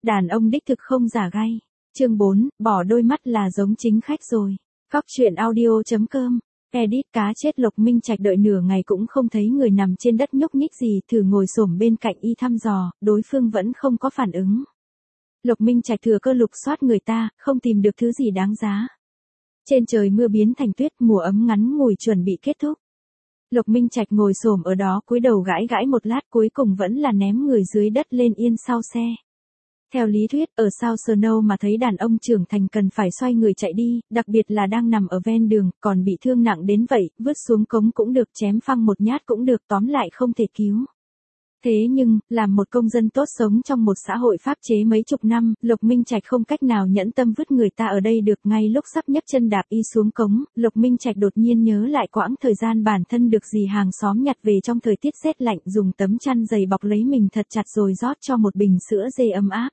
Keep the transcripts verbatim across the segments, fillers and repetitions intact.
Đàn ông đích thực không giả gay. Chương bốn, bỏ đôi mắt là giống chính khách rồi. Góc truyện audio chấm com. Edit cá chết. Lục Minh Trạch đợi nửa ngày cũng không thấy người nằm trên đất nhúc nhích gì, thử ngồi xổm bên cạnh y thăm dò, đối phương vẫn không có phản ứng. Lục Minh Trạch thừa cơ lục soát người ta, không tìm được thứ gì đáng giá. Trên trời mưa biến thành tuyết, mùa ấm ngắn ngủi chuẩn bị kết thúc. Lục Minh Trạch ngồi xổm ở đó cúi đầu gãi gãi một lát, cuối cùng vẫn là ném người dưới đất lên yên sau xe. Theo lý thuyết, ở South Snow mà thấy đàn ông trưởng thành cần phải xoay người chạy đi, đặc biệt là đang nằm ở ven đường, còn bị thương nặng đến vậy, vứt xuống cống cũng được, chém phăng một nhát cũng được, tóm lại không thể cứu. Thế nhưng, làm một công dân tốt sống trong một xã hội pháp chế mấy chục năm, Lục Minh Trạch không cách nào nhẫn tâm vứt người ta ở đây được. Ngay lúc sắp nhấc chân đạp y xuống cống, Lục Minh Trạch đột nhiên nhớ lại quãng thời gian bản thân được dì hàng xóm nhặt về trong thời tiết rét lạnh, dùng tấm chăn dày bọc lấy mình thật chặt rồi rót cho một bình sữa dê ấm áp.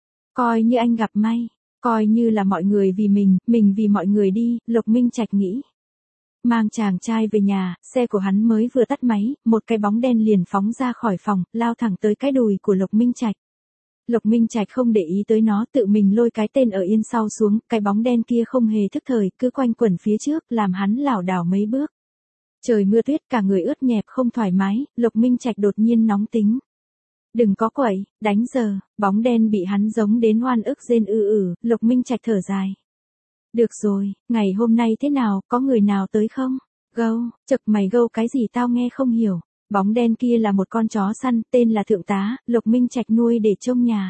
Coi như anh gặp may, coi như là mọi người vì mình, mình vì mọi người đi, Lục Minh Trạch nghĩ. Mang chàng trai về nhà, xe của hắn mới vừa tắt máy, một cái bóng đen liền phóng ra khỏi phòng, lao thẳng tới cái đùi của Lục Minh Trạch. Lục Minh Trạch không để ý tới nó, tự mình lôi cái tên ở yên sau xuống, cái bóng đen kia không hề thức thời, cứ quanh quẩn phía trước, làm hắn lảo đảo mấy bước. Trời mưa tuyết, cả người ướt nhẹp không thoải mái, Lục Minh Trạch đột nhiên nóng tính. Đừng có quậy, đánh giờ, bóng đen bị hắn giống đến oan ức rên ư ử, Lục Minh Trạch thở dài. Được rồi, ngày hôm nay thế nào, có người nào tới không? Gâu, chực mày gâu cái gì tao nghe không hiểu. Bóng đen kia là một con chó săn, tên là Thượng Tá, Lục Minh Trạch nuôi để trông nhà.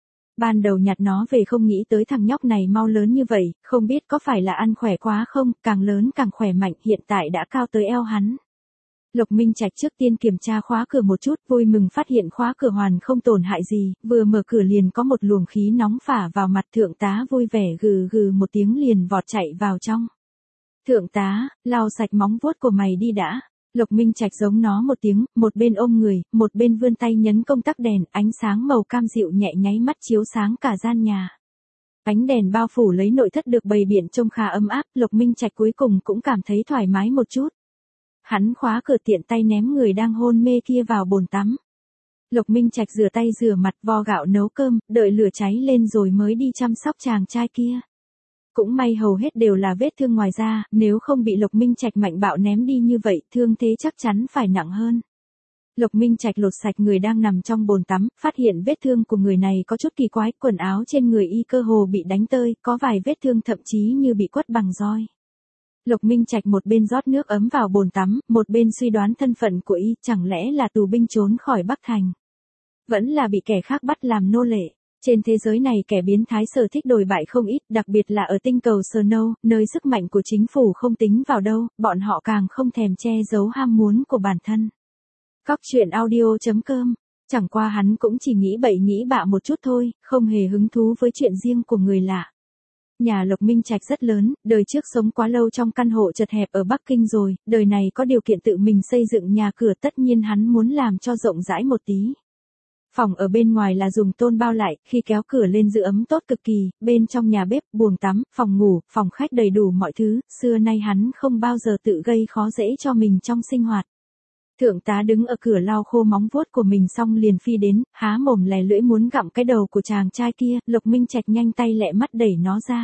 Ban đầu nhặt nó về không nghĩ tới thằng nhóc này mau lớn như vậy, không biết có phải là ăn khỏe quá không, càng lớn càng khỏe mạnh, hiện tại đã cao tới eo hắn. Lục Minh Trạch trước tiên kiểm tra khóa cửa một chút, vui mừng phát hiện khóa cửa hoàn không tổn hại gì, vừa mở cửa liền có một luồng khí nóng phả vào mặt. Thượng Tá vui vẻ gừ gừ một tiếng liền vọt chạy vào trong. Thượng Tá, lau sạch móng vuốt của mày đi đã. Lục Minh Trạch giống nó một tiếng, một bên ôm người, một bên vươn tay nhấn công tắc đèn, ánh sáng màu cam dịu nhẹ nháy mắt chiếu sáng cả gian nhà. Ánh đèn bao phủ lấy nội thất được bày biện trông khá ấm áp, Lục Minh Trạch cuối cùng cũng cảm thấy thoải mái một chút. Hắn khóa cửa tiện tay ném người đang hôn mê kia vào bồn tắm. Lục Minh Trạch rửa tay rửa mặt, vo gạo nấu cơm, đợi lửa cháy lên rồi mới đi chăm sóc chàng trai kia. Cũng may hầu hết đều là vết thương ngoài da, nếu không bị Lục Minh Trạch mạnh bạo ném đi như vậy, thương thế chắc chắn phải nặng hơn. Lục Minh Trạch lột sạch người đang nằm trong bồn tắm, phát hiện vết thương của người này có chút kỳ quái, quần áo trên người y cơ hồ bị đánh tơi, có vài vết thương thậm chí như bị quất bằng roi. Lục Minh Trạch một bên rót nước ấm vào bồn tắm, một bên suy đoán thân phận của y, chẳng lẽ là tù binh trốn khỏi Bắc Thành. Vẫn là bị kẻ khác bắt làm nô lệ. Trên thế giới này kẻ biến thái sở thích đồi bại không ít, đặc biệt là ở tinh cầu Snow, nơi sức mạnh của chính phủ không tính vào đâu, bọn họ càng không thèm che giấu ham muốn của bản thân. Góc truyện audio chấm com. Chẳng qua hắn cũng chỉ nghĩ bậy nghĩ bạ một chút thôi, không hề hứng thú với chuyện riêng của người lạ. Nhà Lục Minh Trạch rất lớn, đời trước sống quá lâu trong căn hộ chật hẹp ở Bắc Kinh rồi, đời này có điều kiện tự mình xây dựng nhà cửa, tất nhiên hắn muốn làm cho rộng rãi một tí. Phòng ở bên ngoài là dùng tôn bao lại, khi kéo cửa lên giữ ấm tốt cực kỳ, bên trong nhà bếp, buồng tắm, phòng ngủ, phòng khách đầy đủ mọi thứ, xưa nay hắn không bao giờ tự gây khó dễ cho mình trong sinh hoạt. Thượng Tá đứng ở cửa lau khô móng vuốt của mình xong liền phi đến, há mồm lè lưỡi muốn gặm cái đầu của chàng trai kia, Lục Minh Trạch nhanh tay lẹ mắt đẩy nó ra.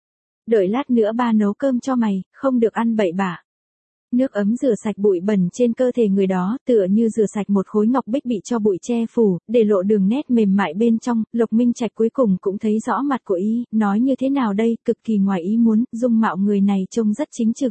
Đợi lát nữa ba nấu cơm cho mày, không được ăn bậy bạ. Nước ấm rửa sạch bụi bẩn trên cơ thể người đó, tựa như rửa sạch một khối ngọc bích bị cho bụi che phủ, để lộ đường nét mềm mại bên trong. Lục Minh Trạch cuối cùng cũng thấy rõ mặt của y, nói như thế nào đây, cực kỳ ngoài ý muốn, dung mạo người này trông rất chính trực.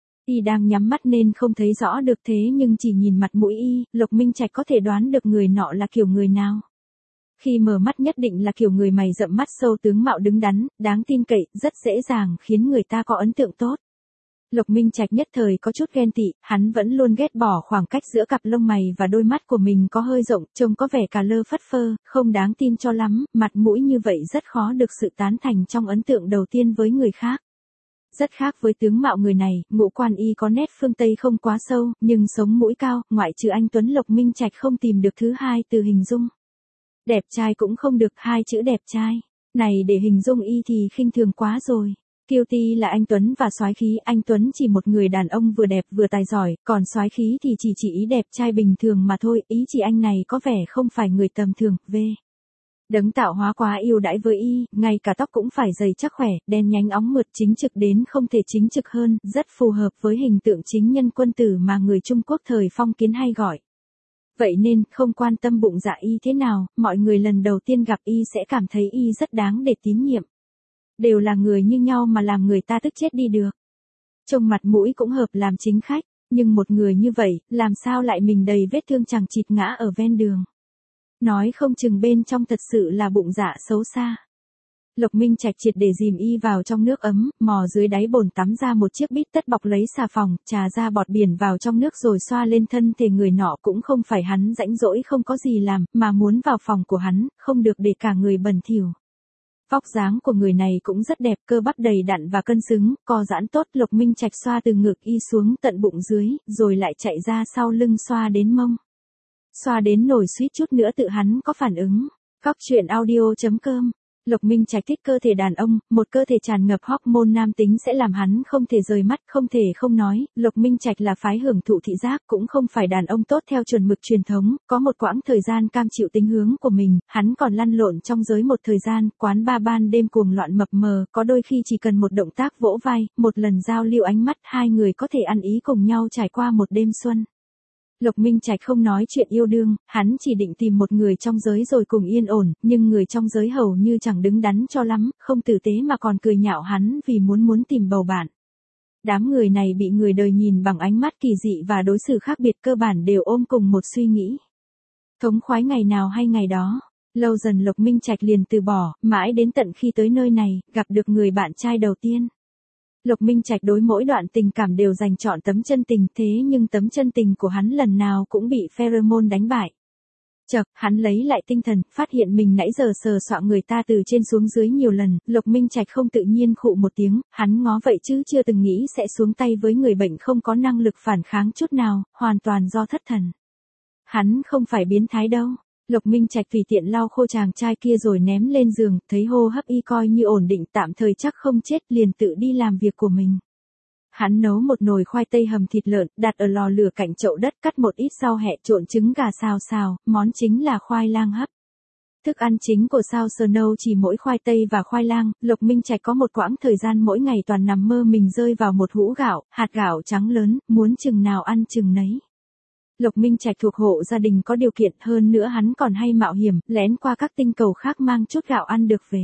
Y đang nhắm mắt nên không thấy rõ được, thế nhưng chỉ nhìn mặt mũi y, Lục Minh Trạch có thể đoán được người nọ là kiểu người nào. Khi mở mắt nhất định là kiểu người mày rậm mắt sâu, tướng mạo đứng đắn, đáng tin cậy, rất dễ dàng khiến người ta có ấn tượng tốt. Lục Minh Trạch nhất thời có chút ghen tị, hắn vẫn luôn ghét bỏ khoảng cách giữa cặp lông mày và đôi mắt của mình có hơi rộng, trông có vẻ cà lơ phất phơ, không đáng tin cho lắm, mặt mũi như vậy rất khó được sự tán thành trong ấn tượng đầu tiên với người khác. Rất khác với tướng mạo người này, ngũ quan y có nét phương Tây không quá sâu, nhưng sống mũi cao, ngoại trừ anh tuấn, Lục Minh Trạch không tìm được thứ hai từ hình dung. Đẹp trai cũng không được, hai chữ đẹp trai này để hình dung y thì khinh thường quá rồi. Kiêu ti là anh tuấn và soái khí, anh tuấn chỉ một người đàn ông vừa đẹp vừa tài giỏi, còn soái khí thì chỉ chỉ ý đẹp trai bình thường mà thôi, ý chỉ anh này có vẻ không phải người tầm thường. V Đấng tạo hóa quá yêu đãi với y, ngay cả tóc cũng phải dày chắc khỏe, đen nhánh óng mượt chính trực đến không thể chính trực hơn, rất phù hợp với hình tượng chính nhân quân tử mà người Trung Quốc thời phong kiến hay gọi. Vậy nên, không quan tâm bụng dạ y thế nào, mọi người lần đầu tiên gặp y sẽ cảm thấy y rất đáng để tín nhiệm. Đều là người như nhau mà làm người ta tức chết đi được. Trông mặt mũi cũng hợp làm chính khách, nhưng một người như vậy, làm sao lại mình đầy vết thương chằng chịt ngã ở ven đường. Nói không chừng bên trong thật sự là bụng dạ xấu xa. Lộc Minh Trạch triệt để dìm y vào trong nước ấm, mò dưới đáy bồn tắm ra một chiếc bít tất bọc lấy xà phòng, trà ra bọt biển vào trong nước rồi xoa lên thân thể người nọ. Cũng không phải hắn rãnh rỗi không có gì làm, mà muốn vào phòng của hắn, không được để cả người bẩn thỉu. Vóc dáng của người này cũng rất đẹp, cơ bắp đầy đặn và cân xứng, co giãn tốt. Lộc Minh Trạch xoa từ ngực y xuống tận bụng dưới, rồi lại chạy ra sau lưng xoa đến mông. Xoa đến nổi suýt chút nữa tự hắn có phản ứng. Cóc truyện audio chấm com. Lộc Minh Trạch thích cơ thể đàn ông, một cơ thể tràn ngập hormone nam tính sẽ làm hắn không thể rời mắt, không thể không nói. Lộc Minh Trạch là phái hưởng thụ thị giác, cũng không phải đàn ông tốt theo chuẩn mực truyền thống, có một quãng thời gian cam chịu tính hướng của mình, hắn còn lăn lộn trong giới một thời gian, quán ba ban đêm cuồng loạn mập mờ, có đôi khi chỉ cần một động tác vỗ vai, một lần giao lưu ánh mắt, hai người có thể ăn ý cùng nhau trải qua một đêm xuân. Lộc Minh Trạch không nói chuyện yêu đương, hắn chỉ định tìm một người trong giới rồi cùng yên ổn, nhưng người trong giới hầu như chẳng đứng đắn cho lắm, không tử tế mà còn cười nhạo hắn vì muốn muốn tìm bầu bạn. Đám người này bị người đời nhìn bằng ánh mắt kỳ dị và đối xử khác biệt, cơ bản đều ôm cùng một suy nghĩ. Thống khoái ngày nào hay ngày đó. Lâu dần Lộc Minh Trạch liền từ bỏ, mãi đến tận khi tới nơi này, gặp được người bạn trai đầu tiên. Lộc Minh Trạch đối mỗi đoạn tình cảm đều dành trọn tấm chân tình, thế nhưng tấm chân tình của hắn lần nào cũng bị pheromone đánh bại. Chợt, hắn lấy lại tinh thần, phát hiện mình nãy giờ sờ soạng người ta từ trên xuống dưới nhiều lần. Lộc Minh Trạch không tự nhiên khụ một tiếng, hắn ngó vậy chứ chưa từng nghĩ sẽ xuống tay với người bệnh không có năng lực phản kháng chút nào, hoàn toàn do thất thần. Hắn không phải biến thái đâu. Lộc Minh Trạch tùy tiện lau khô chàng trai kia rồi ném lên giường, thấy hô hấp y coi như ổn định, tạm thời chắc không chết, liền tự đi làm việc của mình. Hắn nấu một nồi khoai tây hầm thịt lợn, đặt ở lò lửa cạnh chậu đất, cắt một ít rau hẹ, trộn trứng gà xào xào, món chính là khoai lang hấp. Thức ăn chính của Sao Snow chỉ mỗi khoai tây và khoai lang. Lộc Minh Trạch có một quãng thời gian mỗi ngày toàn nằm mơ mình rơi vào một hũ gạo, hạt gạo trắng lớn, muốn chừng nào ăn chừng nấy. Lộc Minh Trạch thuộc hộ gia đình có điều kiện, hơn nữa hắn còn hay mạo hiểm, lén qua các tinh cầu khác mang chút gạo ăn được về.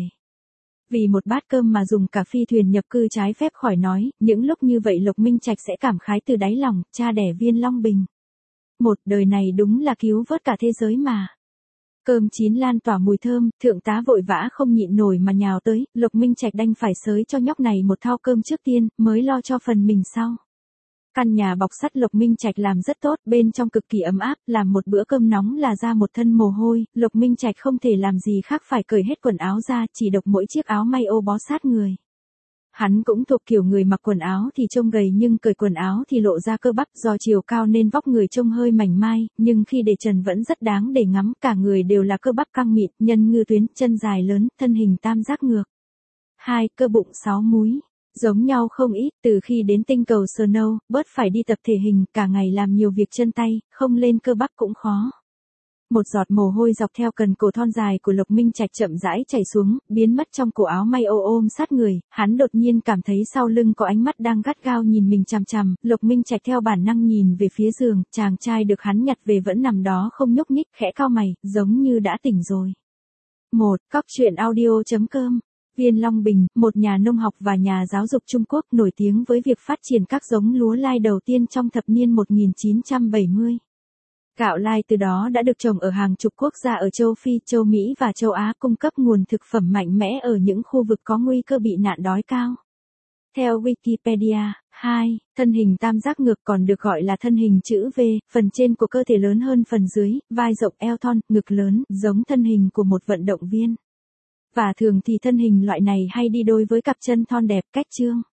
Vì một bát cơm mà dùng cả phi thuyền nhập cư trái phép khỏi nói, những lúc như vậy Lộc Minh Trạch sẽ cảm khái từ đáy lòng, cha đẻ Viên Long Bình. Một đời này đúng là cứu vớt cả thế giới mà. Cơm chín lan tỏa mùi thơm, thượng tá vội vã không nhịn nổi mà nhào tới, Lộc Minh Trạch đành phải xới cho nhóc này một thao cơm trước tiên, mới lo cho phần mình sau. Căn nhà bọc sắt Lộc Minh Trạch làm rất tốt, bên trong cực kỳ ấm áp, làm một bữa cơm nóng là ra một thân mồ hôi. Lộc Minh Trạch không thể làm gì khác phải cởi hết quần áo ra, chỉ độc mỗi chiếc áo may ô bó sát người. Hắn cũng thuộc kiểu người mặc quần áo thì trông gầy nhưng cởi quần áo thì lộ ra cơ bắp, do chiều cao nên vóc người trông hơi mảnh mai, nhưng khi để trần vẫn rất đáng để ngắm, cả người đều là cơ bắp căng mịn, nhân ngư tuyến, chân dài lớn, thân hình tam giác ngược. Hai, cơ bụng sáu múi. Giống nhau không ít, từ khi đến tinh cầu Snow, bớt phải đi tập thể hình, cả ngày làm nhiều việc chân tay, không lên cơ bắp cũng khó. Một giọt mồ hôi dọc theo cần cổ thon dài của Lộc Minh Trạch chậm rãi chảy xuống, biến mất trong cổ áo may ô ôm sát người, hắn đột nhiên cảm thấy sau lưng có ánh mắt đang gắt gao nhìn mình chằm chằm. Lộc Minh Trạch theo bản năng nhìn về phía giường, chàng trai được hắn nhặt về vẫn nằm đó không nhúc nhích, khẽ cau mày, giống như đã tỉnh rồi. một. Cóc truyện audio chấm com. Viên Long Bình, một nhà nông học và nhà giáo dục Trung Quốc nổi tiếng với việc phát triển các giống lúa lai đầu tiên trong thập niên một nghìn chín trăm bảy mươi. Gạo lai từ đó đã được trồng ở hàng chục quốc gia ở châu Phi, châu Mỹ và châu Á, cung cấp nguồn thực phẩm mạnh mẽ ở những khu vực có nguy cơ bị nạn đói cao. Theo Wikipedia, hai. Thân hình tam giác ngược còn được gọi là thân hình chữ V, phần trên của cơ thể lớn hơn phần dưới, vai rộng eo thon, ngực lớn, giống thân hình của một vận động viên. Và thường thì thân hình loại này hay đi đôi với cặp chân thon đẹp, cách chương.